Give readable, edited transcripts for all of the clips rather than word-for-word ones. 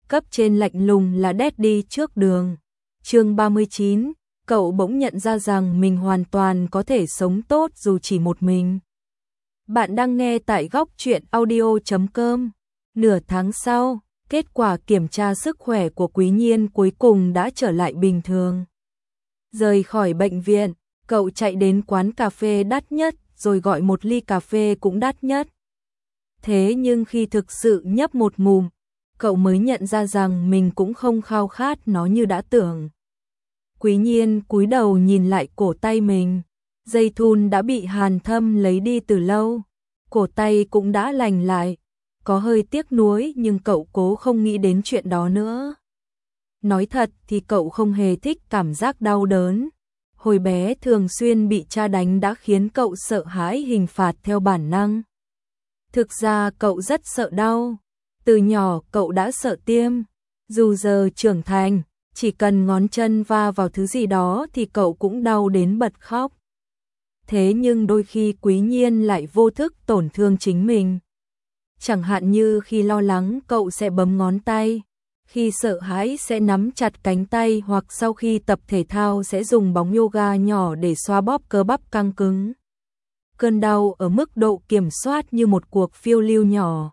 cấp trên lạnh lùng là Daddy trước đường. Chương 39, cậu bỗng nhận ra rằng mình hoàn toàn có thể sống tốt dù chỉ một mình. Bạn đang nghe tại góc truyện audio.com. Nửa tháng sau, kết quả kiểm tra sức khỏe của Quý Nhiên cuối cùng đã trở lại bình thường. Rời khỏi bệnh viện, cậu chạy đến quán cà phê đắt nhất rồi gọi một ly cà phê cũng đắt nhất. Thế nhưng khi thực sự nhấp một ngụm, cậu mới nhận ra rằng mình cũng không khao khát nó như đã tưởng. Quý Nhiên cúi đầu nhìn lại cổ tay mình, dây thun đã bị Hàn Thâm lấy đi từ lâu, cổ tay cũng đã lành lại, có hơi tiếc nuối nhưng cậu cố không nghĩ đến chuyện đó nữa. Nói thật thì cậu không hề thích cảm giác đau đớn. Hồi bé thường xuyên bị cha đánh đã khiến cậu sợ hãi hình phạt theo bản năng. Thực ra cậu rất sợ đau. Từ nhỏ cậu đã sợ tiêm. Dù giờ trưởng thành, chỉ cần ngón chân va vào thứ gì đó thì cậu cũng đau đến bật khóc. Thế nhưng đôi khi Quý Nhiên lại vô thức tổn thương chính mình. Chẳng hạn như khi lo lắng cậu sẽ bấm ngón tay, khi sợ hãi sẽ nắm chặt cánh tay, hoặc sau khi tập thể thao sẽ dùng bóng yoga nhỏ để xoa bóp cơ bắp căng cứng. Cơn đau ở mức độ kiểm soát như một cuộc phiêu lưu nhỏ.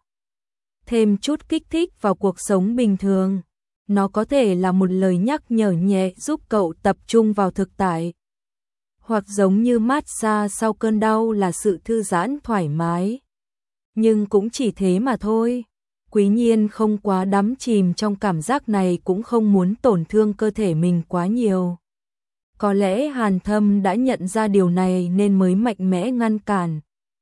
Thêm chút kích thích vào cuộc sống bình thường. Nó có thể là một lời nhắc nhở nhẹ giúp cậu tập trung vào thực tại. Hoặc giống như massage sau cơn đau là sự thư giãn thoải mái. Nhưng cũng chỉ thế mà thôi. Quý Nhiên không quá đắm chìm trong cảm giác này, cũng không muốn tổn thương cơ thể mình quá nhiều. Có lẽ Hàn Thâm đã nhận ra điều này nên mới mạnh mẽ ngăn cản,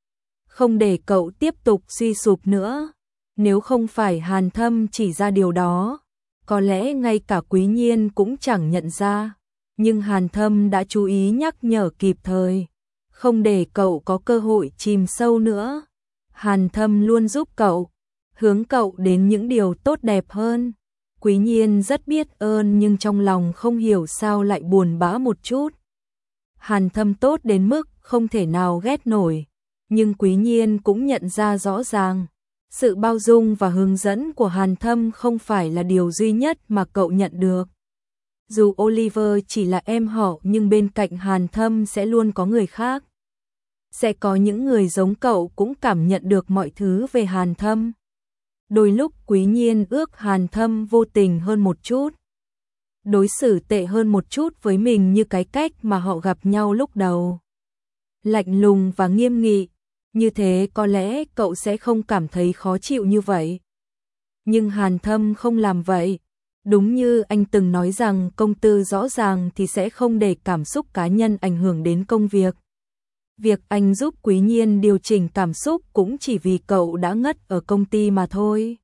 không để cậu tiếp tục suy sụp nữa. Nếu không phải Hàn Thâm chỉ ra điều đó, có lẽ ngay cả Quý Nhiên cũng chẳng nhận ra. Nhưng Hàn Thâm đã chú ý nhắc nhở kịp thời, không để cậu có cơ hội chìm sâu nữa. Hàn Thâm luôn giúp cậu, hướng cậu đến những điều tốt đẹp hơn. Quý Nhiên rất biết ơn nhưng trong lòng không hiểu sao lại buồn bã một chút. Hàn Thâm tốt đến mức không thể nào ghét nổi, nhưng Quý Nhiên cũng nhận ra rõ ràng, sự bao dung và hướng dẫn của Hàn Thâm không phải là điều duy nhất mà cậu nhận được. Dù Oliver chỉ là em họ nhưng bên cạnh Hàn Thâm sẽ luôn có người khác. Sẽ có những người giống cậu cũng cảm nhận được mọi thứ về Hàn Thâm. Đôi lúc Quý Nhiên ước Hàn Thâm vô tình hơn một chút, đối xử tệ hơn một chút với mình như cái cách mà họ gặp nhau lúc đầu. Lạnh lùng và nghiêm nghị, như thế có lẽ cậu sẽ không cảm thấy khó chịu như vậy. Nhưng Hàn Thâm không làm vậy. Đúng như anh từng nói rằng công tư rõ ràng thì sẽ không để cảm xúc cá nhân ảnh hưởng đến công việc. Việc anh giúp Quý Nhiên điều chỉnh cảm xúc cũng chỉ vì cậu đã ngất ở công ty mà thôi.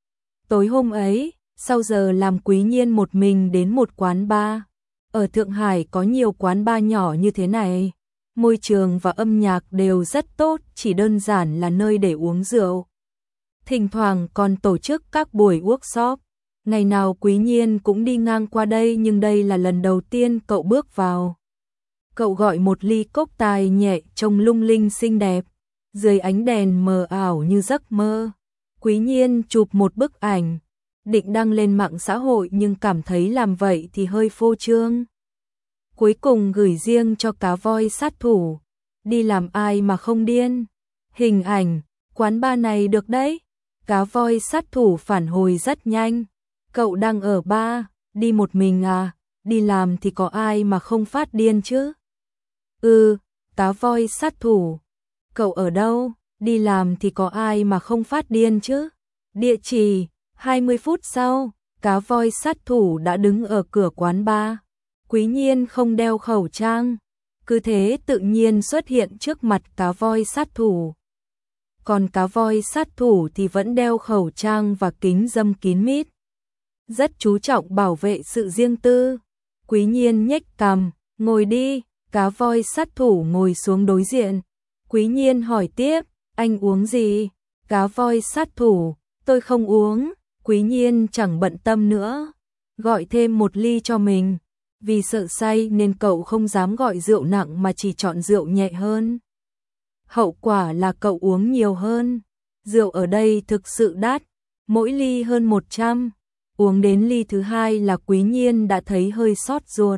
Tối hôm ấy, sau giờ làm Quý Nhiên một mình đến một quán bar. Ở Thượng Hải có nhiều quán bar nhỏ như thế này. Môi trường và âm nhạc đều rất tốt, chỉ đơn giản là nơi để uống rượu. Thỉnh thoảng còn tổ chức các buổi workshop. Ngày nào Quý Nhiên cũng đi ngang qua đây nhưng đây là lần đầu tiên cậu bước vào. Cậu gọi một ly cốc tài nhẹ trông lung linh xinh đẹp, dưới ánh đèn mờ ảo như giấc mơ. Quý Nhiên chụp một bức ảnh, định đăng lên mạng xã hội nhưng cảm thấy làm vậy thì hơi phô trương. Cuối cùng gửi riêng cho cá voi sát thủ, đi làm ai mà không điên. Hình ảnh, quán bar này được đấy. Cá voi sát thủ phản hồi rất nhanh. Cậu đang ở bar, đi một mình à, đi làm thì có ai mà không phát điên chứ? Cá voi sát thủ. Cậu ở đâu? Đi làm thì có ai mà không phát điên chứ? Địa chỉ, 20 phút sau, cá voi sát thủ đã đứng ở cửa quán bar. Quý Nhiên không đeo khẩu trang, cứ thế tự nhiên xuất hiện trước mặt cá voi sát thủ. Còn cá voi sát thủ thì vẫn đeo khẩu trang và kính râm kín mít, rất chú trọng bảo vệ sự riêng tư. Quý Nhiên nhếch cằm, ngồi đi. Cá voi sát thủ ngồi xuống đối diện. Quý Nhiên hỏi tiếp, anh uống gì? Cá voi sát thủ, tôi không uống. Quý Nhiên chẳng bận tâm nữa, gọi thêm một ly cho mình. Vì sợ say nên cậu không dám gọi rượu nặng mà chỉ chọn rượu nhẹ hơn. Hậu quả là cậu uống nhiều hơn. Rượu ở đây thực sự đắt, mỗi ly hơn 100. Uống đến ly thứ hai là Quý Nhiên đã thấy hơi xót ruột.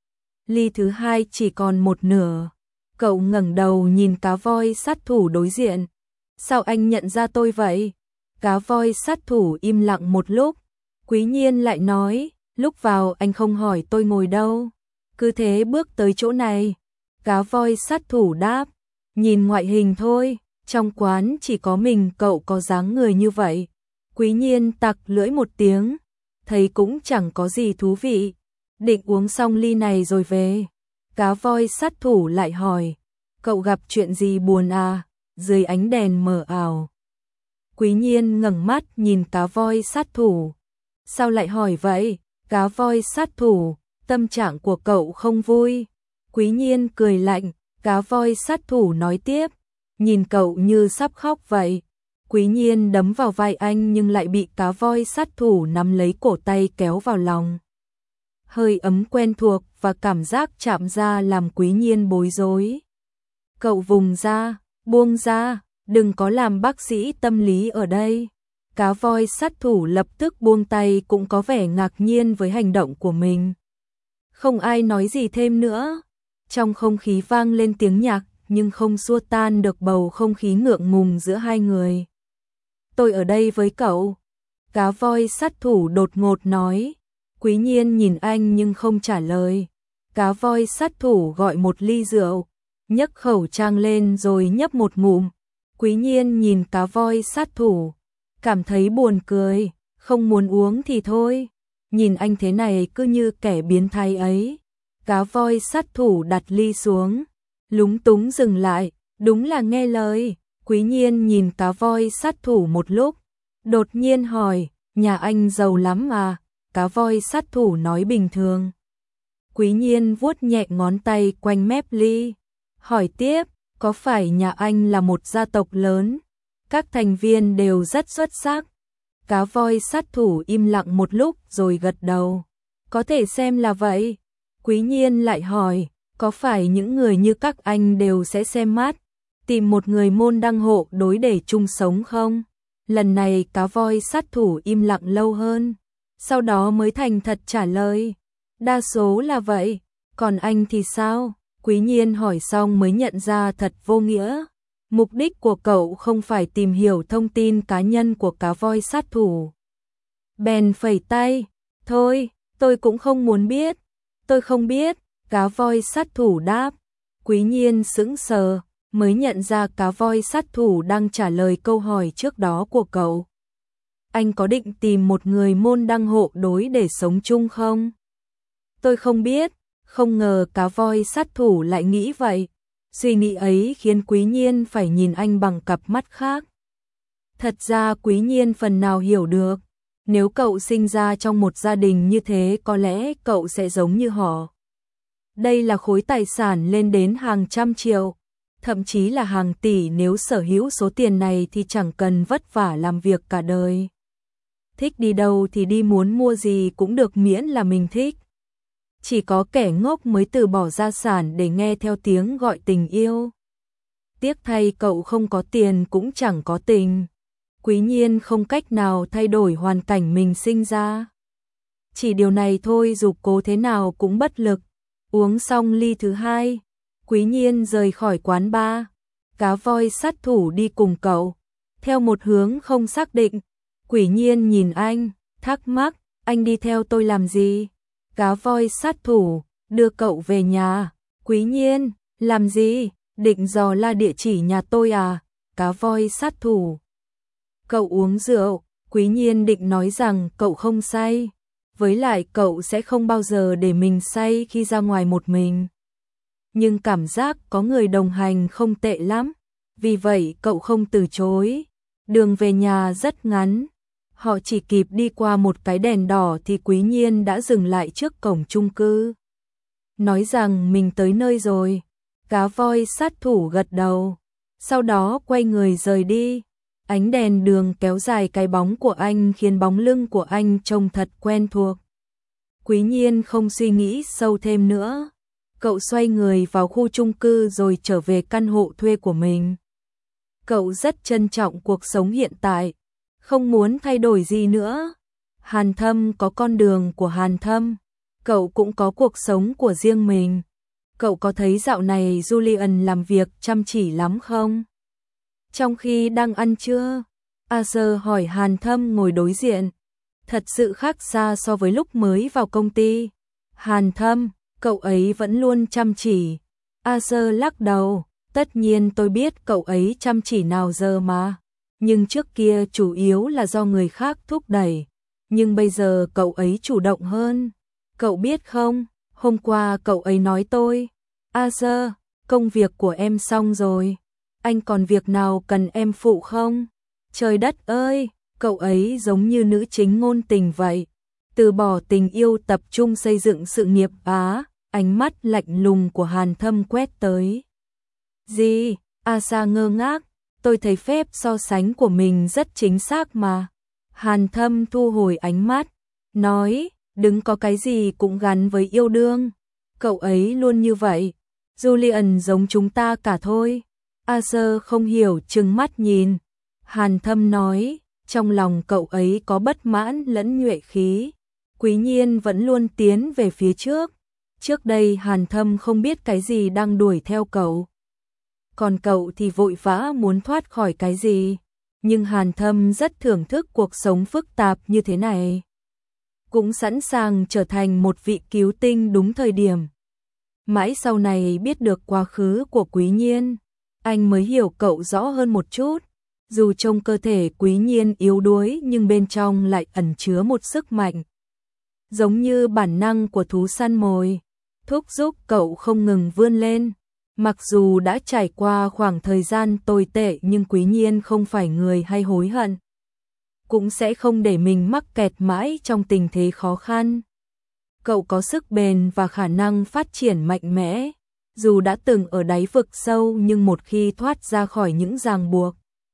Ly thứ hai chỉ còn một nửa. Cậu ngẩng đầu nhìn cá voi sát thủ đối diện. Sao anh nhận ra tôi vậy? Cá voi sát thủ im lặng một lúc. Quý Nhiên lại nói, lúc vào anh không hỏi tôi ngồi đâu. Cứ thế bước tới chỗ này. Cá voi sát thủ đáp, nhìn ngoại hình thôi, trong quán chỉ có mình cậu có dáng người như vậy. Quý Nhiên tặc lưỡi một tiếng, thấy cũng chẳng có gì thú vị. Định uống xong ly này rồi về. Cá voi sát thủ lại hỏi, cậu gặp chuyện gì buồn à? Dưới ánh đèn mờ ảo. Quý Nhiên ngẩng mắt nhìn cá voi sát thủ. Sao lại hỏi vậy? Cá voi sát thủ, tâm trạng của cậu không vui. Quý Nhiên cười lạnh, cá voi sát thủ nói tiếp, nhìn cậu như sắp khóc vậy. Quý Nhiên đấm vào vai anh nhưng lại bị cá voi sát thủ nắm lấy cổ tay kéo vào lòng. Hơi ấm quen thuộc và cảm giác chạm ra làm Quý Nhiên bối rối. Cậu vùng ra, buông ra, đừng có làm bác sĩ tâm lý ở đây. Cá voi sát thủ lập tức buông tay, cũng có vẻ ngạc nhiên với hành động của mình. Không ai nói gì thêm nữa. Trong không khí vang lên tiếng nhạc, nhưng không xua tan được bầu không khí ngượng ngùng giữa hai người. Tôi ở đây với cậu. Cá voi sát thủ đột ngột nói. Quý Nhiên nhìn anh nhưng không trả lời. Cá voi sát thủ gọi một ly rượu, nhấc khẩu trang lên rồi nhấp một ngụm. Quý Nhiên nhìn cá voi sát thủ, cảm thấy buồn cười, không muốn uống thì thôi. Nhìn anh thế này cứ như kẻ biến thái ấy. Cá voi sát thủ đặt ly xuống, lúng túng dừng lại, đúng là nghe lời. Quý Nhiên nhìn cá voi sát thủ một lúc, đột nhiên hỏi, nhà anh giàu lắm à? Cá voi sát thủ nói bình thường. Quý Nhiên vuốt nhẹ ngón tay quanh mép ly, hỏi tiếp, có phải nhà anh là một gia tộc lớn? Các thành viên đều rất xuất sắc. Cá voi sát thủ im lặng một lúc rồi gật đầu. Có thể xem là vậy. Quý Nhiên lại hỏi, có phải những người như các anh đều sẽ xem mắt, tìm một người môn đăng hộ đối để chung sống không? Lần này cá voi sát thủ im lặng lâu hơn, sau đó mới thành thật trả lời. Đa số là vậy, còn anh thì sao? Quý Nhiên hỏi xong mới nhận ra thật vô nghĩa. Mục đích của cậu không phải tìm hiểu thông tin cá nhân của cá voi sát thủ. Bèn phẩy tay, thôi, tôi cũng không muốn biết. Tôi không biết, cá voi sát thủ đáp. Quý Nhiên sững sờ, mới nhận ra cá voi sát thủ đang trả lời câu hỏi trước đó của cậu. Anh có định tìm một người môn đăng hộ đối để sống chung không? Tôi không biết, không ngờ cá voi sát thủ lại nghĩ vậy. Suy nghĩ ấy khiến Quý Nhiên phải nhìn anh bằng cặp mắt khác. Thật ra Quý Nhiên phần nào hiểu được, nếu cậu sinh ra trong một gia đình như thế có lẽ cậu sẽ giống như họ. Đây là khối tài sản lên đến hàng trăm triệu, thậm chí là hàng tỷ, nếu sở hữu số tiền này thì chẳng cần vất vả làm việc cả đời. Thích đi đâu thì đi, muốn mua gì cũng được miễn là mình thích. Chỉ có kẻ ngốc mới từ bỏ gia sản để nghe theo tiếng gọi tình yêu. Tiếc thay cậu không có tiền cũng chẳng có tình. Quý Nhiên không cách nào thay đổi hoàn cảnh mình sinh ra. Chỉ điều này thôi, dù cố thế nào cũng bất lực. Uống xong ly thứ hai, Quý Nhiên rời khỏi quán bar. Cá voi sát thủ đi cùng cậu, theo một hướng không xác định. Quý Nhiên nhìn anh, thắc mắc, anh đi theo tôi làm gì? Cá voi sát thủ, đưa cậu về nhà. Quý Nhiên, làm gì? Định dò la địa chỉ nhà tôi à? Cá voi sát thủ. Cậu uống rượu. Quý Nhiên định nói rằng cậu không say. Với lại cậu sẽ không bao giờ để mình say khi ra ngoài một mình. Nhưng cảm giác có người đồng hành không tệ lắm. Vì vậy cậu không từ chối. Đường về nhà rất ngắn. Họ chỉ kịp đi qua một cái đèn đỏ thì Quý Nhiên đã dừng lại trước cổng chung cư. Nói rằng mình tới nơi rồi. Cá voi sát thủ gật đầu. Sau đó quay người rời đi. Ánh đèn đường kéo dài cái bóng của anh khiến bóng lưng của anh trông thật quen thuộc. Quý Nhiên không suy nghĩ sâu thêm nữa. Cậu xoay người vào khu chung cư rồi trở về căn hộ thuê của mình. Cậu rất trân trọng cuộc sống hiện tại, không muốn thay đổi gì nữa. Hàn Thâm có con đường của Hàn Thâm, cậu cũng có cuộc sống của riêng mình. Cậu có thấy dạo này Julian làm việc chăm chỉ lắm không? Trong khi đang ăn trưa, Arthur hỏi Hàn Thâm ngồi đối diện. Thật sự khác xa so với lúc mới vào công ty. Hàn Thâm, cậu ấy vẫn luôn chăm chỉ. Arthur lắc đầu, tất nhiên tôi biết cậu ấy chăm chỉ nào giờ mà. Nhưng trước kia chủ yếu là do người khác thúc đẩy. Nhưng bây giờ cậu ấy chủ động hơn. Cậu biết không, hôm qua cậu ấy nói tôi, Arthur, công việc của em xong rồi. Anh còn việc nào cần em phụ không? Trời đất ơi, cậu ấy giống như nữ chính ngôn tình vậy. Từ bỏ tình yêu tập trung xây dựng sự nghiệp á, ánh mắt lạnh lùng của Hàn Thâm quét tới. Gì? Asa ngơ ngác, tôi thấy phép so sánh của mình rất chính xác mà. Hàn Thâm thu hồi ánh mắt, nói, đừng có cái gì cũng gắn với yêu đương. Cậu ấy luôn như vậy. Julian giống chúng ta cả thôi. Asa không hiểu trừng mắt nhìn. Hàn Thâm nói, trong lòng cậu ấy có bất mãn lẫn nhuệ khí. Quý Nhiên vẫn luôn tiến về phía trước. Trước đây Hàn Thâm không biết cái gì đang đuổi theo cậu. Còn cậu thì vội vã muốn thoát khỏi cái gì. Nhưng Hàn Thâm rất thưởng thức cuộc sống phức tạp như thế này. Cũng sẵn sàng trở thành một vị cứu tinh đúng thời điểm. Mãi sau này biết được quá khứ của Quý Nhiên, anh mới hiểu cậu rõ hơn một chút. Dù trông cơ thể Quý Nhiên yếu đuối nhưng bên trong lại ẩn chứa một sức mạnh. Giống như bản năng của thú săn mồi, thúc giục cậu không ngừng vươn lên. Mặc dù đã trải qua khoảng thời gian tồi tệ nhưng Quý Nhiên không phải người hay hối hận. Cũng sẽ không để mình mắc kẹt mãi trong tình thế khó khăn. Cậu có sức bền và khả năng phát triển mạnh mẽ. Dù đã từng ở đáy vực sâu nhưng một khi thoát ra khỏi những ràng buộc,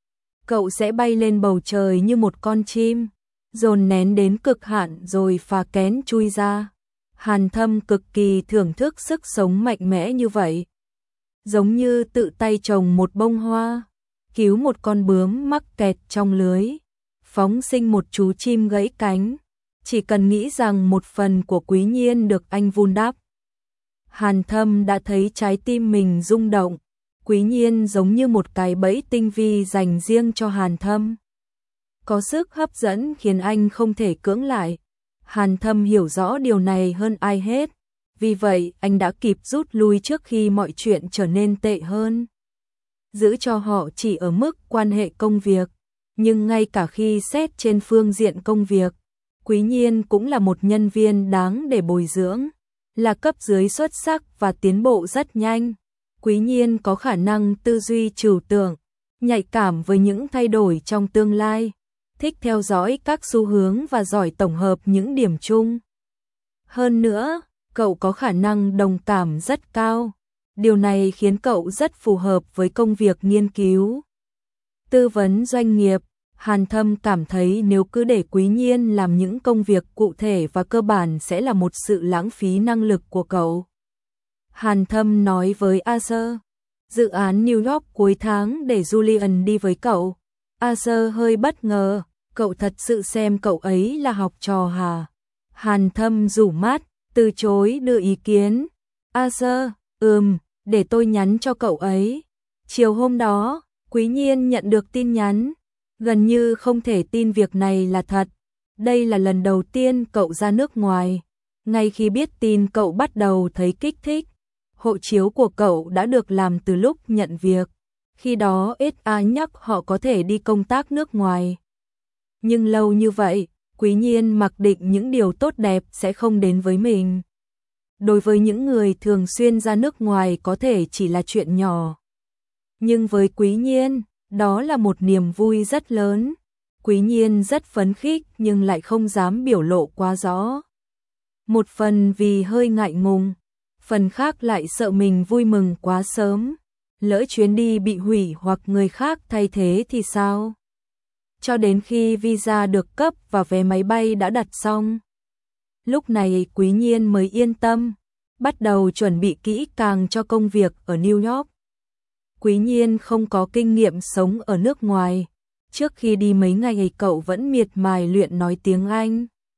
cậu sẽ bay lên bầu trời như một con chim, dồn nén đến cực hạn rồi phá kén chui ra. Hàn Thâm cực kỳ thưởng thức sức sống mạnh mẽ như vậy. Giống như tự tay trồng một bông hoa, cứu một con bướm mắc kẹt trong lưới, phóng sinh một chú chim gãy cánh. Chỉ cần nghĩ rằng một phần của Quý Nhiên được anh vun đắp. Hàn Thâm đã thấy trái tim mình rung động. Quý Nhiên giống như một cái bẫy tinh vi dành riêng cho Hàn Thâm. Có sức hấp dẫn khiến anh không thể cưỡng lại. Hàn Thâm hiểu rõ điều này hơn ai hết. Vì vậy anh đã kịp rút lui trước khi mọi chuyện trở nên tệ hơn. Giữ cho họ chỉ ở mức quan hệ công việc. Nhưng ngay cả khi xét trên phương diện công việc, Quý Nhiên cũng là một nhân viên đáng để bồi dưỡng. Là cấp dưới xuất sắc và tiến bộ rất nhanh. Quý Nhiên có khả năng tư duy trừu tượng, nhạy cảm với những thay đổi trong tương lai, thích theo dõi các xu hướng và giỏi tổng hợp những điểm chung. Hơn nữa, cậu có khả năng đồng cảm rất cao. Điều này khiến cậu rất phù hợp với công việc nghiên cứu, tư vấn doanh nghiệp. Hàn Thâm cảm thấy nếu cứ để Quý Nhiên làm những công việc cụ thể và cơ bản sẽ là một sự lãng phí năng lực của cậu. Hàn Thâm nói với Arthur, dự án New York cuối tháng để Julian đi với cậu. Arthur hơi bất ngờ, cậu thật sự xem cậu ấy là học trò hả? Hàn Thâm rủ mắt, từ chối đưa ý kiến. Arthur, để tôi nhắn cho cậu ấy. Chiều hôm đó, Quý Nhiên nhận được tin nhắn. Gần như không thể tin việc này là thật. Đây là lần đầu tiên cậu ra nước ngoài. Ngay khi biết tin cậu bắt đầu thấy kích thích. Hộ chiếu của cậu đã được làm từ lúc nhận việc. Khi đó ít ai nhắc họ có thể đi công tác nước ngoài. Nhưng lâu như vậy, Quý Nhiên mặc định những điều tốt đẹp sẽ không đến với mình. Đối với những người thường xuyên ra nước ngoài có thể chỉ là chuyện nhỏ. Nhưng với Quý Nhiên, đó là một niềm vui rất lớn. Quý Nhiên rất phấn khích nhưng lại không dám biểu lộ quá rõ. Một phần vì hơi ngại ngùng, phần khác lại sợ mình vui mừng quá sớm. Lỡ chuyến đi bị hủy hoặc người khác thay thế thì sao? Cho đến khi visa được cấp và vé máy bay đã đặt xong, lúc này Quý Nhiên mới yên tâm, bắt đầu chuẩn bị kỹ càng cho công việc ở New York. Quý Nhiên không có kinh nghiệm sống ở nước ngoài. Trước khi đi mấy ngày cậu vẫn miệt mài luyện nói tiếng Anh.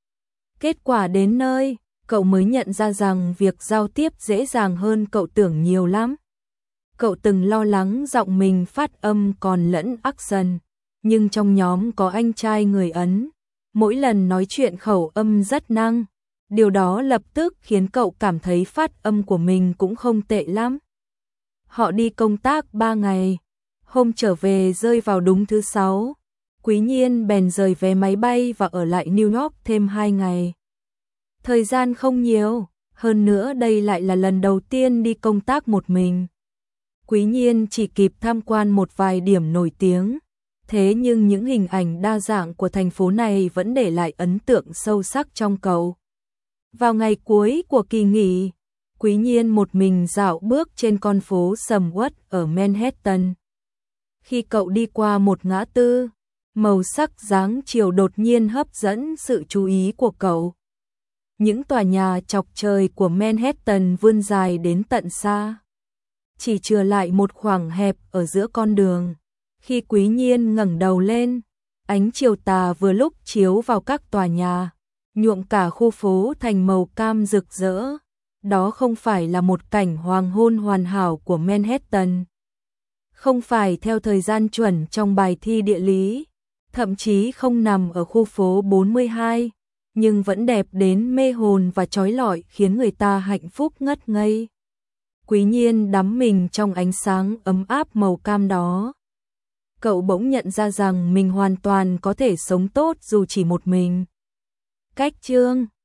Kết quả đến nơi, cậu mới nhận ra rằng việc giao tiếp dễ dàng hơn cậu tưởng nhiều lắm. Cậu từng lo lắng giọng mình phát âm còn lẫn accent, nhưng trong nhóm có anh trai người Ấn, mỗi lần nói chuyện khẩu âm rất năng. Điều đó lập tức khiến cậu cảm thấy phát âm của mình cũng không tệ lắm. Họ đi công tác 3 ngày, hôm trở về rơi vào đúng thứ 6. Quý Nhiên bèn rời vé máy bay và ở lại New York thêm 2 ngày. Thời gian không nhiều, hơn nữa đây lại là lần đầu tiên đi công tác một mình. Quý Nhiên chỉ kịp tham quan một vài điểm nổi tiếng, thế nhưng những hình ảnh đa dạng của thành phố này vẫn để lại ấn tượng sâu sắc trong cậu. Vào ngày cuối của kỳ nghỉ, Quý Nhiên một mình dạo bước trên con phố sầm uất ở Manhattan. Khi cậu đi qua một ngã tư, màu sắc dáng chiều đột nhiên hấp dẫn sự chú ý của cậu. Những tòa nhà chọc trời của Manhattan vươn dài đến tận xa, chỉ chừa lại một khoảng hẹp ở giữa con đường. Khi Quý Nhiên ngẩng đầu lên, ánh chiều tà vừa lúc chiếu vào các tòa nhà, nhuộm cả khu phố thành màu cam rực rỡ. Đó không phải là một cảnh hoàng hôn hoàn hảo của Manhattan, không phải theo thời gian chuẩn trong bài thi địa lý, thậm chí không nằm ở khu phố 42, nhưng vẫn đẹp đến mê hồn và chói lọi khiến người ta hạnh phúc ngất ngây. Quý Nhiên đắm mình trong ánh sáng ấm áp màu cam đó. Cậu bỗng nhận ra rằng mình hoàn toàn có thể sống tốt dù chỉ một mình. Cách chương